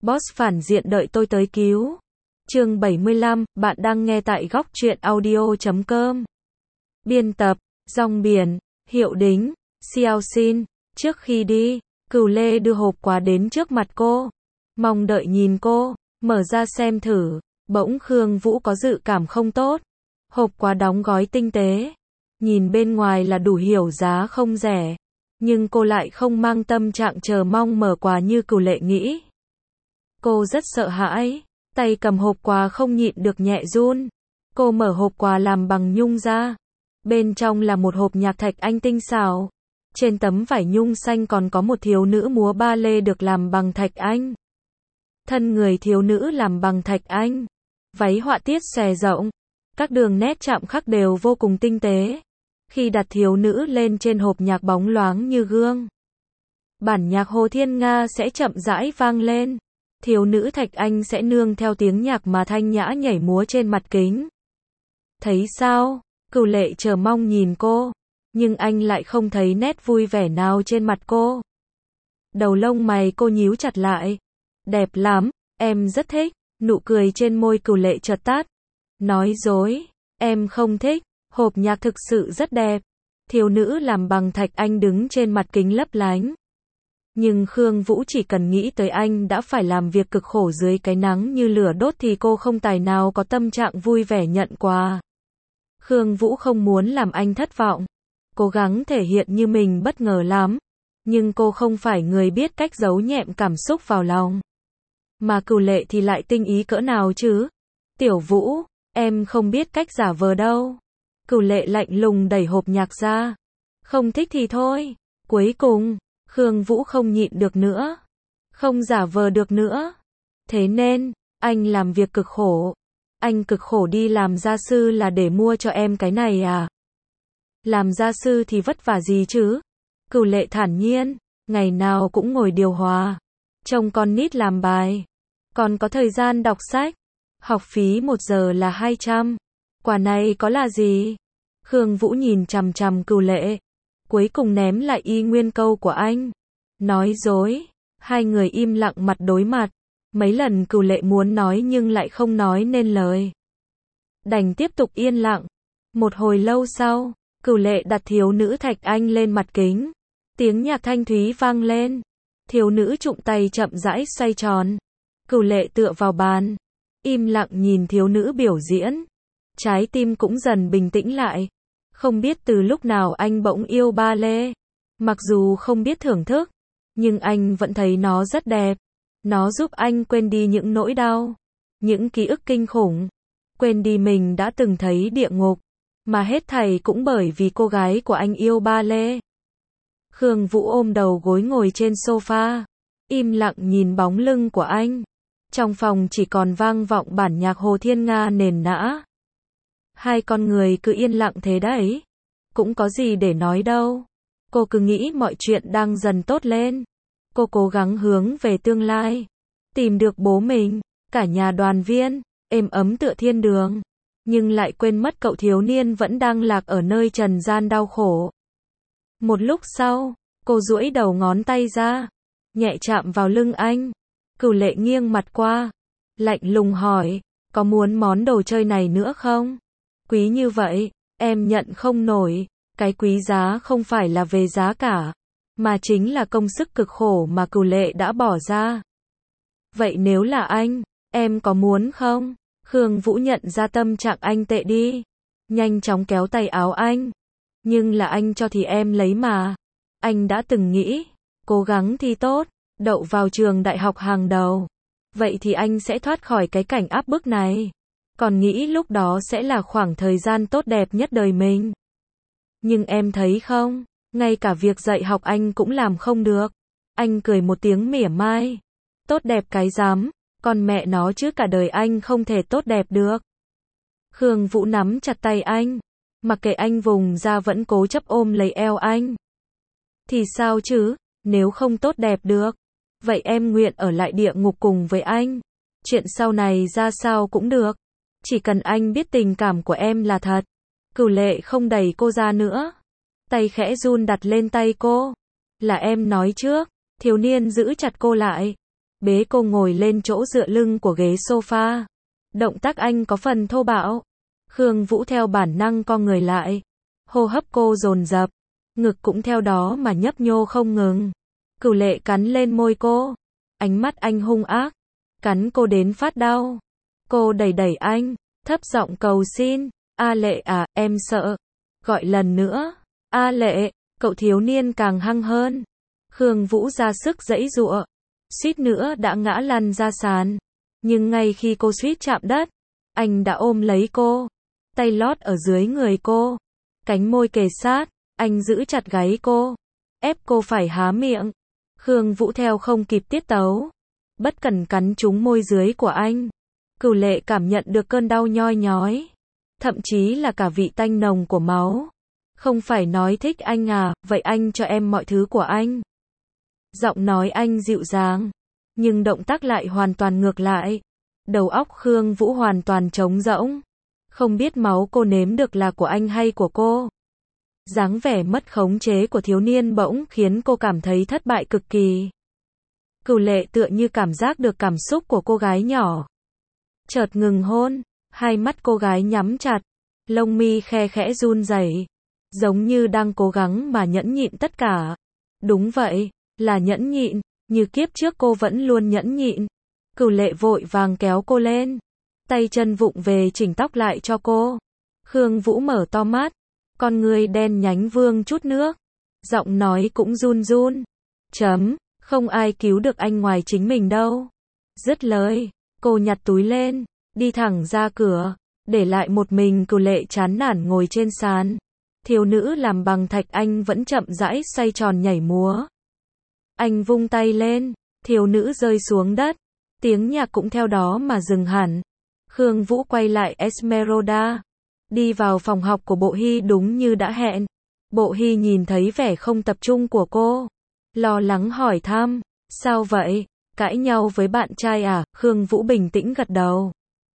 Boss phản diện đợi tôi tới cứu. Chương 75, bạn đang nghe tại góc truyện audio.com. Biên tập, Rong Biển, Hiệu Đính, Xiao Xin. Trước khi đi, Cửu Lê đưa hộp quà đến trước mặt cô. Mong đợi nhìn cô, mở ra xem thử. Bỗng Khương Vũ có dự cảm không tốt. Hộp quà đóng gói tinh tế. Nhìn bên ngoài là đủ hiểu giá không rẻ. Nhưng cô lại không mang tâm trạng chờ mong mở quà như Cửu Lệ nghĩ. Cô rất sợ hãi. Tay cầm hộp quà không nhịn được nhẹ run. Cô mở hộp quà làm bằng nhung ra. Bên trong là một hộp nhạc thạch anh tinh xảo. Trên tấm vải nhung xanh còn có một thiếu nữ múa ba lê được làm bằng thạch anh. Thân người thiếu nữ làm bằng thạch anh. Váy họa tiết xòe rộng. Các đường nét chạm khắc đều vô cùng tinh tế. Khi đặt thiếu nữ lên trên hộp nhạc bóng loáng như gương. Bản nhạc Hồ Thiên Nga sẽ chậm rãi vang lên. Thiếu nữ thạch anh sẽ nương theo tiếng nhạc mà thanh nhã nhảy múa trên mặt kính. Thấy sao? Cửu Lệ chờ mong nhìn cô. Nhưng anh lại không thấy nét vui vẻ nào trên mặt cô. Đầu lông mày cô nhíu chặt lại. Đẹp lắm, em rất thích. Nụ cười trên môi Cửu Lệ chợt tắt. Nói dối, em không thích. Hộp nhạc thực sự rất đẹp. Thiếu nữ làm bằng thạch anh đứng trên mặt kính lấp lánh. Nhưng Khương Vũ chỉ cần nghĩ tới anh đã phải làm việc cực khổ dưới cái nắng như lửa đốt thì cô không tài nào có tâm trạng vui vẻ nhận quà. Khương Vũ không muốn làm anh thất vọng. Cố gắng thể hiện như mình bất ngờ lắm. Nhưng cô không phải người biết cách giấu nhẹm cảm xúc vào lòng. Mà Cửu Lệ thì lại tinh ý cỡ nào chứ? Tiểu Vũ, em không biết cách giả vờ đâu. Cửu Lệ lạnh lùng đẩy hộp nhạc ra. Không thích thì thôi. Cuối cùng, Khương Vũ không nhịn được nữa. Không giả vờ được nữa. Thế nên, anh làm việc cực khổ. Anh cực khổ đi làm gia sư là để mua cho em cái này à? Làm gia sư thì vất vả gì chứ? Cửu Lệ thản nhiên, ngày nào cũng ngồi điều hòa. Trông con nít làm bài. Còn có thời gian đọc sách. Học phí 1 giờ là 200. Quả này có là gì? Khương Vũ nhìn chằm chằm Cửu Lệ. Cuối cùng ném lại y nguyên câu của anh. Nói dối. Hai người im lặng mặt đối mặt. Mấy lần Cửu Lệ muốn nói nhưng lại không nói nên lời. Đành tiếp tục yên lặng. Một hồi lâu sau, Cửu Lệ đặt thiếu nữ thạch anh lên mặt kính. Tiếng nhạc thanh thúy vang lên. Thiếu nữ trụng tay chậm rãi xoay tròn. Cửu Lệ tựa vào bàn. Im lặng nhìn thiếu nữ biểu diễn. Trái tim cũng dần bình tĩnh lại. Không biết từ lúc nào anh bỗng yêu ba lê. Mặc dù không biết thưởng thức, nhưng anh vẫn thấy nó rất đẹp. Nó giúp anh quên đi những nỗi đau, những ký ức kinh khủng. Quên đi mình đã từng thấy địa ngục. Mà hết thảy cũng bởi vì cô gái của anh yêu ba lê. Khương Vũ ôm đầu gối ngồi trên sofa. Im lặng nhìn bóng lưng của anh. Trong phòng chỉ còn vang vọng bản nhạc Hồ Thiên Nga nền nã. Hai con người cứ yên lặng thế đấy. Cũng có gì để nói đâu. Cô cứ nghĩ mọi chuyện đang dần tốt lên. Cô cố gắng hướng về tương lai. Tìm được bố mình, cả nhà đoàn viên, êm ấm tựa thiên đường. Nhưng lại quên mất cậu thiếu niên vẫn đang lạc ở nơi trần gian đau khổ. Một lúc sau, cô duỗi đầu ngón tay ra. Nhẹ chạm vào lưng anh. Cửu Lệ nghiêng mặt qua. Lạnh lùng hỏi, có muốn món đồ chơi này nữa không? Quý như vậy, em nhận không nổi. Cái quý giá không phải là về giá cả, mà chính là công sức cực khổ mà Cửu Lệ đã bỏ ra. Vậy nếu là anh, em có muốn không? Khương Vũ nhận ra tâm trạng anh tệ đi. Nhanh chóng kéo tay áo anh. Nhưng là anh cho thì em lấy mà. Anh đã từng nghĩ, cố gắng thi tốt, đậu vào trường đại học hàng đầu. Vậy thì anh sẽ thoát khỏi cái cảnh áp bức này. Còn nghĩ lúc đó sẽ là khoảng thời gian tốt đẹp nhất đời mình. Nhưng em thấy không, ngay cả việc dạy học anh cũng làm không được. Anh cười một tiếng mỉa mai. Tốt đẹp cái dám, con mẹ nó chứ cả đời anh không thể tốt đẹp được. Khương Vũ nắm chặt tay anh. Mặc kệ anh vùng ra vẫn cố chấp ôm lấy eo anh. Thì sao chứ, nếu không tốt đẹp được, vậy em nguyện ở lại địa ngục cùng với anh. Chuyện sau này ra sao cũng được. Chỉ cần anh biết tình cảm của em là thật. Cửu Lệ không đẩy cô ra nữa. Tay khẽ run đặt lên tay cô. Là em nói trước. Thiếu niên giữ chặt cô lại. bế cô ngồi lên chỗ dựa lưng của ghế sofa. Động tác anh có phần thô bạo. Khương Vũ theo bản năng co người lại. Hô hấp cô dồn dập, ngực cũng theo đó mà nhấp nhô không ngừng. Cửu Lệ cắn lên môi cô. Ánh mắt anh hung ác, cắn cô đến phát đau. Cô đẩy đẩy anh, thấp giọng cầu xin. A Lệ à, em sợ. Gọi lần nữa. A Lệ, cậu thiếu niên càng hăng hơn. Khương Vũ ra sức giãy giụa, suýt nữa đã ngã lăn ra sàn. Nhưng ngay khi cô suýt chạm đất, anh đã ôm lấy cô, tay lót ở dưới người cô, cánh môi kề sát, anh giữ chặt gáy cô, ép cô phải há miệng. Khương Vũ theo không kịp tiết tấu, bất cẩn cắn trúng môi dưới của anh. Cửu Lệ cảm nhận được cơn đau nhoi nhói, thậm chí là cả vị tanh nồng của máu. Không phải nói thích anh à, vậy anh cho em mọi thứ của anh. Giọng nói anh dịu dàng, nhưng động tác lại hoàn toàn ngược lại. Đầu óc Khương Vũ hoàn toàn trống rỗng. Không biết máu cô nếm được là của anh hay của cô. Dáng vẻ mất khống chế của thiếu niên bỗng khiến cô cảm thấy thất bại cực kỳ. Cửu Lệ tựa như cảm giác được cảm xúc của cô gái nhỏ. Chợt ngừng hôn, hai mắt cô gái nhắm chặt, lông mi khe khẽ run rẩy, giống như đang cố gắng mà nhẫn nhịn tất cả. Đúng vậy, là nhẫn nhịn, như kiếp trước cô vẫn luôn nhẫn nhịn. Cửu Lệ vội vàng kéo cô lên, tay chân vụng về chỉnh tóc lại cho cô. Khương Vũ mở to mắt, con người đen nhánh vương chút nước, giọng nói cũng run run. Không ai cứu được anh ngoài chính mình đâu. Dứt lời, cô nhặt túi lên, đi thẳng ra cửa, để lại một mình Cửu Lệ chán nản ngồi trên sàn. Thiếu nữ làm bằng thạch anh vẫn chậm rãi xoay tròn nhảy múa. Anh vung tay lên, thiếu nữ rơi xuống đất, tiếng nhạc cũng theo đó mà dừng hẳn. Khương Vũ quay lại Esmeralda, đi vào phòng học của Bộ Hy đúng như đã hẹn. Bộ Hy nhìn thấy vẻ không tập trung của cô, lo lắng hỏi thăm, sao vậy, cãi nhau với bạn trai à? Khương Vũ bình tĩnh gật đầu.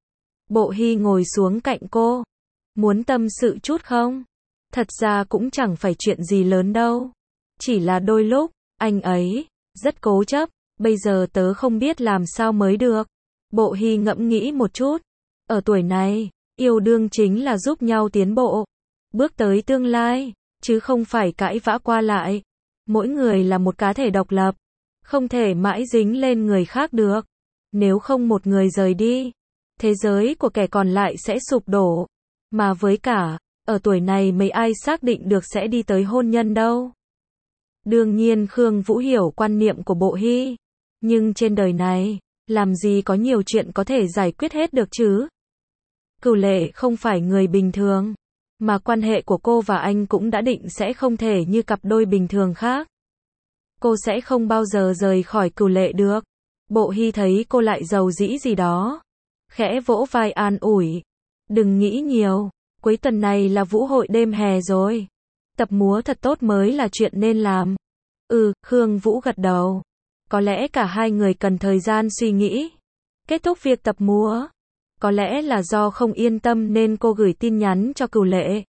Bộ Hy ngồi xuống cạnh cô, muốn tâm sự chút không? Thật ra cũng chẳng phải chuyện gì lớn đâu, chỉ là đôi lúc anh ấy rất cố chấp, bây giờ tớ không biết làm sao mới được. Bộ Hy ngẫm nghĩ một chút, ở tuổi này, yêu đương chính là giúp nhau tiến bộ, bước tới tương lai, chứ không phải cãi vã qua lại. Mỗi người là một cá thể độc lập, không thể mãi dính lên người khác được. Nếu không một người rời đi, thế giới của kẻ còn lại sẽ sụp đổ. Mà với cả, ở tuổi này mấy ai xác định được sẽ đi tới hôn nhân đâu. Đương nhiên Khương Vũ hiểu quan niệm của Bộ Hy, nhưng trên đời này, làm gì có nhiều chuyện có thể giải quyết hết được chứ. Cửu Lệ không phải người bình thường, mà quan hệ của cô và anh cũng đã định sẽ không thể như cặp đôi bình thường khác. Cô sẽ không bao giờ rời khỏi Cửu Lệ được. Bộ Hy thấy cô lại giàu dĩ gì đó, khẽ vỗ vai an ủi. Đừng nghĩ nhiều, cuối tuần này là vũ hội đêm hè rồi. Tập múa thật tốt mới là chuyện nên làm. Khương Vũ gật đầu. Có lẽ cả hai người cần thời gian suy nghĩ. Kết thúc việc tập múa, có lẽ là do không yên tâm nên cô gửi tin nhắn cho Cửu Lệ.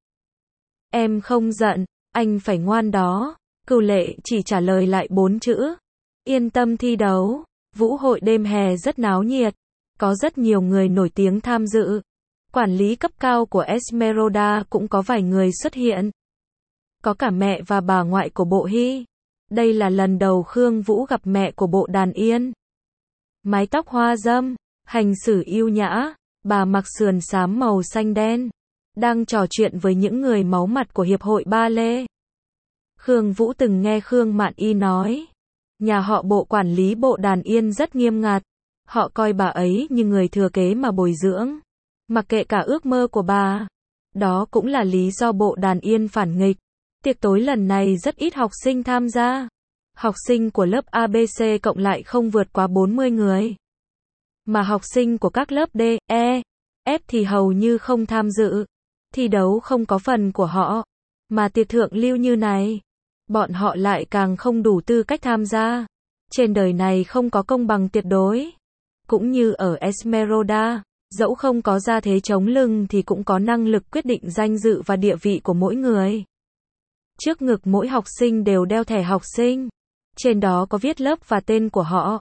Em không giận, anh phải ngoan đó. Cửu Lệ chỉ trả lời lại 4 chữ. Yên tâm thi đấu. Vũ hội đêm hè rất náo nhiệt, có rất nhiều người nổi tiếng tham dự. Quản lý cấp cao của Esmeralda cũng có vài người xuất hiện. Có cả mẹ và bà ngoại của Bộ Hy. Đây là lần đầu Khương Vũ gặp mẹ của Bộ Đàn Yên. Mái tóc hoa dâm, hành xử yêu nhã, bà mặc sườn xám màu xanh đen, đang trò chuyện với những người máu mặt của Hiệp hội Ba Lê. Khương Vũ từng nghe Khương Mạn Y nói, nhà họ Bộ quản lý Bộ Đàn Yên rất nghiêm ngặt, họ coi bà ấy như người thừa kế mà bồi dưỡng, mặc kệ cả ước mơ của bà. Đó cũng là lý do Bộ Đàn Yên phản nghịch. Tiệc tối lần này rất ít học sinh tham gia. Học sinh của lớp ABC cộng lại không vượt quá 40 người. Mà học sinh của các lớp D, E, F thì hầu như không tham dự. Thi đấu không có phần của họ. Mà tiệc thượng lưu như này, bọn họ lại càng không đủ tư cách tham gia. Trên đời này không có công bằng tuyệt đối. Cũng như ở Esmeralda, dẫu không có gia thế chống lưng thì cũng có năng lực quyết định danh dự và địa vị của mỗi người. Trước ngực mỗi học sinh đều đeo thẻ học sinh. Trên đó có viết lớp và tên của họ.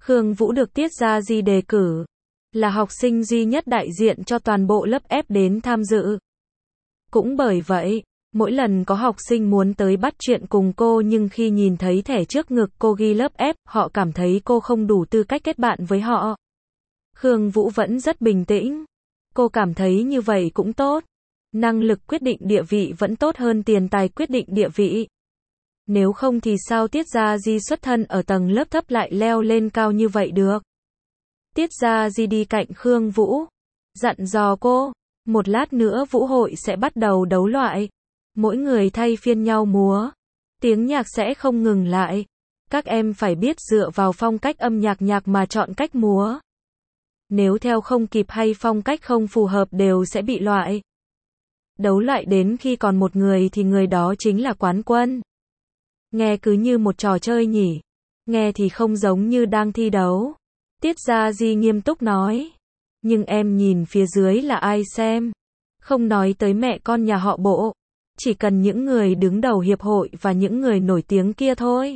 Khương Vũ được Tiết Gia Di đề cử, là học sinh duy nhất đại diện cho toàn bộ lớp F đến tham dự. Cũng bởi vậy, mỗi lần có học sinh muốn tới bắt chuyện cùng cô nhưng khi nhìn thấy thẻ trước ngực cô ghi lớp F, họ cảm thấy cô không đủ tư cách kết bạn với họ. Khương Vũ vẫn rất bình tĩnh. Cô cảm thấy như vậy cũng tốt. Năng lực quyết định địa vị vẫn tốt hơn tiền tài quyết định địa vị. Nếu không thì sao Tiết Gia Di xuất thân ở tầng lớp thấp lại leo lên cao như vậy được. Tiết Gia Di đi cạnh Khương Vũ, dặn dò cô, một lát nữa vũ hội sẽ bắt đầu đấu loại. Mỗi người thay phiên nhau múa. Tiếng nhạc sẽ không ngừng lại. Các em phải biết dựa vào phong cách âm nhạc mà chọn cách múa. Nếu theo không kịp hay phong cách không phù hợp đều sẽ bị loại. Đấu loại đến khi còn một người thì người đó chính là quán quân. Nghe cứ như một trò chơi nhỉ. Nghe thì không giống như đang thi đấu. Tiết Gia Di nghiêm túc nói. Nhưng em nhìn phía dưới là ai xem. Không nói tới mẹ con nhà họ Bộ. Chỉ cần những người đứng đầu hiệp hội và những người nổi tiếng kia thôi.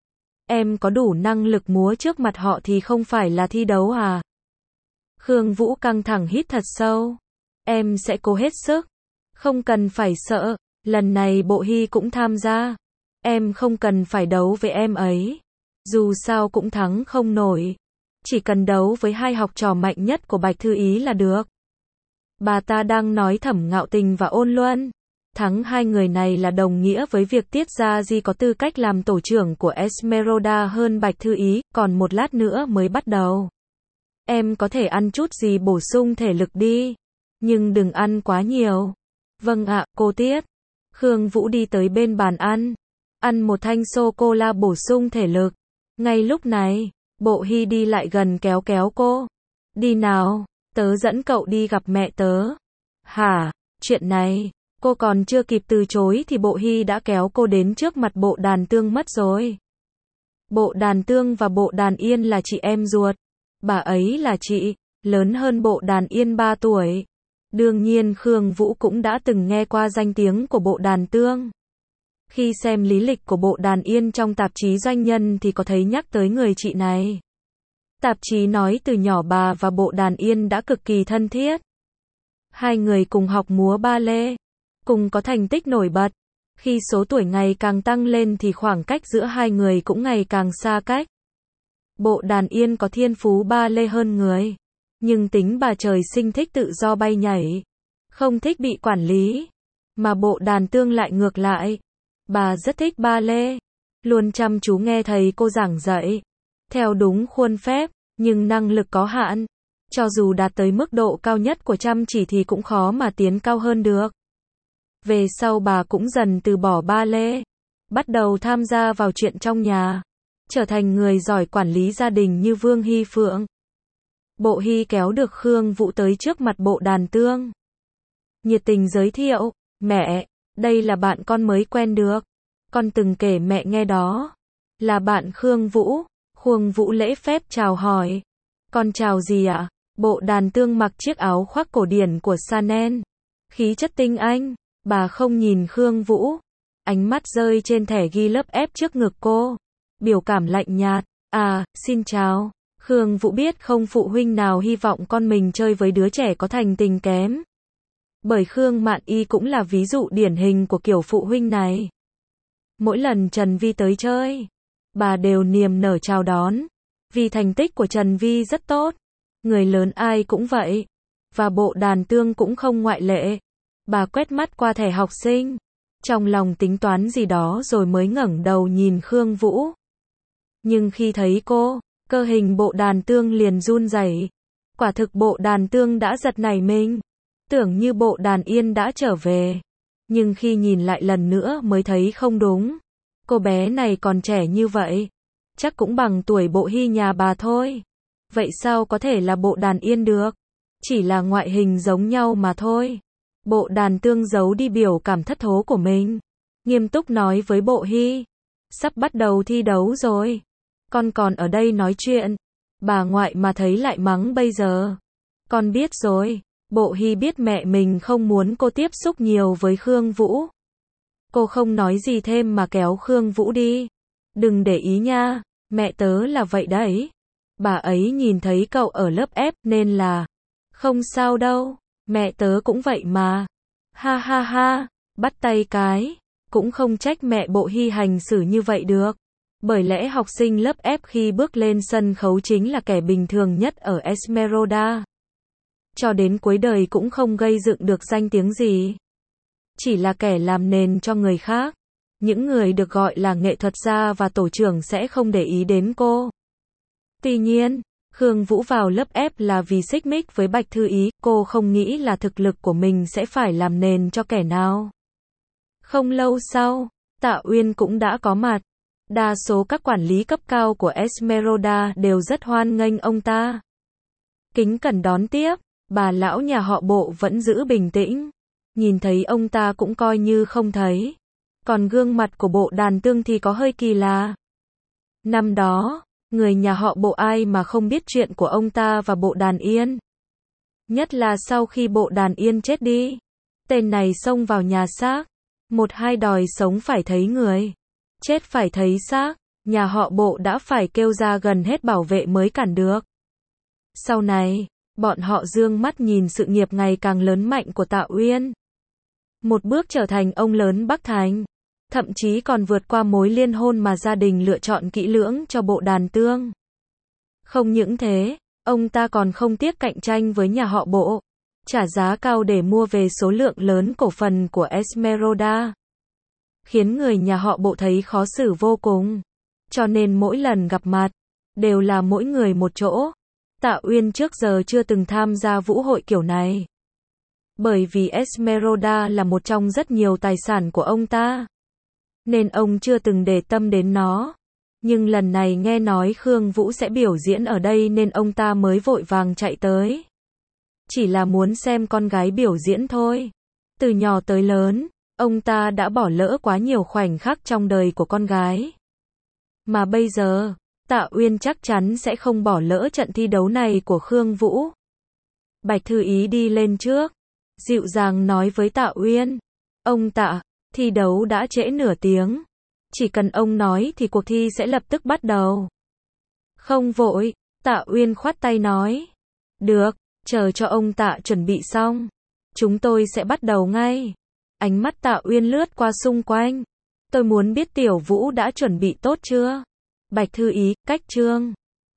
Em có đủ năng lực múa trước mặt họ thì không phải là thi đấu à? Khương Vũ căng thẳng hít thật sâu. Em sẽ cố hết sức. Không cần phải sợ, lần này Bộ Hy cũng tham gia. Em không cần phải đấu với em ấy. Dù sao cũng thắng không nổi. Chỉ cần đấu với hai học trò mạnh nhất của Bạch Thư Ý là được. Bà ta đang nói Thẩm Ngạo Tình và Ôn Luân. Thắng hai người này là đồng nghĩa với việc Tiết Gia Di có tư cách làm tổ trưởng của Esmeralda hơn Bạch Thư Ý, còn một lát nữa mới bắt đầu. Em có thể ăn chút gì bổ sung thể lực đi. Nhưng đừng ăn quá nhiều. Vâng ạ, cô Tiết. Khương Vũ đi tới bên bàn ăn. Ăn một thanh sô-cô-la bổ sung thể lực. Ngay lúc này, Bộ Hy đi lại gần kéo cô. Đi nào, tớ dẫn cậu đi gặp mẹ tớ. Hả, chuyện này, cô còn chưa kịp từ chối thì Bộ Hy đã kéo cô đến trước mặt Bộ Đàn Tương mất rồi. Bộ Đàn Tương và Bộ Đàn Yên là chị em ruột. Bà ấy là chị, lớn hơn Bộ Đàn Yên 3 tuổi. Đương nhiên Khương Vũ cũng đã từng nghe qua danh tiếng của Bộ Đàn Tương. Khi xem lý lịch của Bộ Đàn Yên trong tạp chí Doanh nhân thì có thấy nhắc tới người chị này. Tạp chí nói từ nhỏ bà và Bộ Đàn Yên đã cực kỳ thân thiết. Hai người cùng học múa ba lê, cùng có thành tích nổi bật. Khi số tuổi ngày càng tăng lên thì khoảng cách giữa hai người cũng ngày càng xa cách. Bộ Đàn Yên có thiên phú ba lê hơn người. Nhưng tính bà trời sinh thích tự do bay nhảy. Không thích bị quản lý. Mà Bộ Đàn Tương lại ngược lại. Bà rất thích ba lê. Luôn chăm chú nghe thầy cô giảng dạy. Theo đúng khuôn phép, nhưng năng lực có hạn. Cho dù đạt tới mức độ cao nhất của chăm chỉ thì cũng khó mà tiến cao hơn được. Về sau bà cũng dần từ bỏ ba lê. Bắt đầu tham gia vào chuyện trong nhà. Trở thành người giỏi quản lý gia đình như Vương Hy Phượng. Bộ Hy kéo được Khương Vũ tới trước mặt Bộ Đàn Tương. Nhiệt tình giới thiệu, mẹ, đây là bạn con mới quen được. Con từng kể mẹ nghe đó. Là bạn Khương Vũ. Khương Vũ lễ phép chào hỏi. Con chào gì ạ? Bộ Đàn Tương mặc chiếc áo khoác cổ điển của Chanel. Khí chất tinh anh. Bà không nhìn Khương Vũ. Ánh mắt rơi trên thẻ ghi lớp F trước ngực cô. Biểu cảm lạnh nhạt. À, xin chào. Khương Vũ biết không phụ huynh nào hy vọng con mình chơi với đứa trẻ có thành tình kém. Bởi Khương Mạn Y cũng là ví dụ điển hình của kiểu phụ huynh này. Mỗi lần Trần Vi tới chơi, bà đều niềm nở chào đón. Vì thành tích của Trần Vi rất tốt. Người lớn ai cũng vậy. Và Bộ Đàn Tương cũng không ngoại lệ. Bà quét mắt qua thẻ học sinh. Trong lòng tính toán gì đó rồi mới ngẩng đầu nhìn Khương Vũ. Nhưng khi thấy cô, cơ hình Bộ Đàn Tương liền run rẩy. Quả thực Bộ Đàn Tương đã giật nảy mình. Tưởng như Bộ Đàn Yên đã trở về. Nhưng khi nhìn lại lần nữa mới thấy không đúng. Cô bé này còn trẻ như vậy. Chắc cũng bằng tuổi Bộ Hy nhà bà thôi. Vậy sao có thể là Bộ Đàn Yên được? Chỉ là ngoại hình giống nhau mà thôi. Bộ Đàn Tương giấu đi biểu cảm thất thố của mình. Nghiêm túc nói với Bộ Hy. Sắp bắt đầu thi đấu rồi. Con còn ở đây nói chuyện. Bà ngoại mà thấy lại mắng bây giờ. Con biết rồi. Bộ Hy biết mẹ mình không muốn cô tiếp xúc nhiều với Khương Vũ. Cô không nói gì thêm mà kéo Khương Vũ đi. Đừng để ý nha. Mẹ tớ là vậy đấy. bà ấy nhìn thấy cậu ở lớp F nên là, không sao đâu, mẹ tớ cũng vậy mà. Ha ha ha, bắt tay cái, cũng không trách mẹ Bộ Hy hành xử như vậy được. Bởi lẽ học sinh lớp F khi bước lên sân khấu chính là kẻ bình thường nhất ở Esmeralda. Cho đến cuối đời cũng không gây dựng được danh tiếng gì. Chỉ là kẻ làm nền cho người khác. Những người được gọi là nghệ thuật gia và tổ trưởng sẽ không để ý đến cô. Tuy nhiên, Khương Vũ vào lớp F là vì xích mích với Bạch Thư Ý, cô không nghĩ là thực lực của mình sẽ phải làm nền cho kẻ nào. Không lâu sau, Tạ Uyên cũng đã có mặt. Đa số các quản lý cấp cao của Esmeralda đều rất hoan nghênh ông ta. Kính cẩn đón tiếp, bà lão nhà họ Bộ vẫn giữ bình tĩnh. Nhìn thấy ông ta cũng coi như không thấy. Còn gương mặt của Bộ Đàn Tương thì có hơi kỳ lạ. Năm đó, người nhà họ Bộ ai mà không biết chuyện của ông ta và Bộ Đàn Yên. Nhất là sau khi Bộ Đàn Yên chết đi. Tên này xông vào nhà xác. Một hai đòi sống phải thấy người. Chết phải thấy xác. Nhà họ Bộ đã phải kêu ra gần hết bảo vệ mới cản được. Sau này, bọn họ dương mắt nhìn sự nghiệp ngày càng lớn mạnh của Tạ Uyên. Một bước trở thành ông lớn Bắc Thành. Thậm chí còn vượt qua mối liên hôn mà gia đình lựa chọn kỹ lưỡng cho Bộ Đàn Tương. Không những thế, ông ta còn không tiếc cạnh tranh với nhà họ Bộ, trả giá cao để mua về số lượng lớn cổ phần của Esmeralda. Khiến người nhà họ Bộ thấy khó xử vô cùng. Cho nên mỗi lần gặp mặt, đều là mỗi người một chỗ. Tạ Uyên trước giờ chưa từng tham gia vũ hội kiểu này. Bởi vì Esmeralda là một trong rất nhiều tài sản của ông ta. Nên ông chưa từng để tâm đến nó. Nhưng lần này nghe nói Khương Vũ sẽ biểu diễn ở đây nên ông ta mới vội vàng chạy tới. Chỉ là muốn xem con gái biểu diễn thôi. Từ nhỏ tới lớn, ông ta đã bỏ lỡ quá nhiều khoảnh khắc trong đời của con gái. Mà bây giờ, Tạ Uyên chắc chắn sẽ không bỏ lỡ trận thi đấu này của Khương Vũ. Bạch Thư Ý đi lên trước, dịu dàng nói với Tạ Uyên. Ông Tạ, thi đấu đã trễ nửa tiếng. Chỉ cần ông nói thì cuộc thi sẽ lập tức bắt đầu. Không vội, Tạ Uyên khoát tay nói. Được, chờ cho ông Tạ chuẩn bị xong. Chúng tôi sẽ bắt đầu ngay. Ánh mắt Tạ Uyên lướt qua xung quanh. Tôi muốn biết Tiểu Vũ đã chuẩn bị tốt chưa? Bạch Thư Ý, cách chương.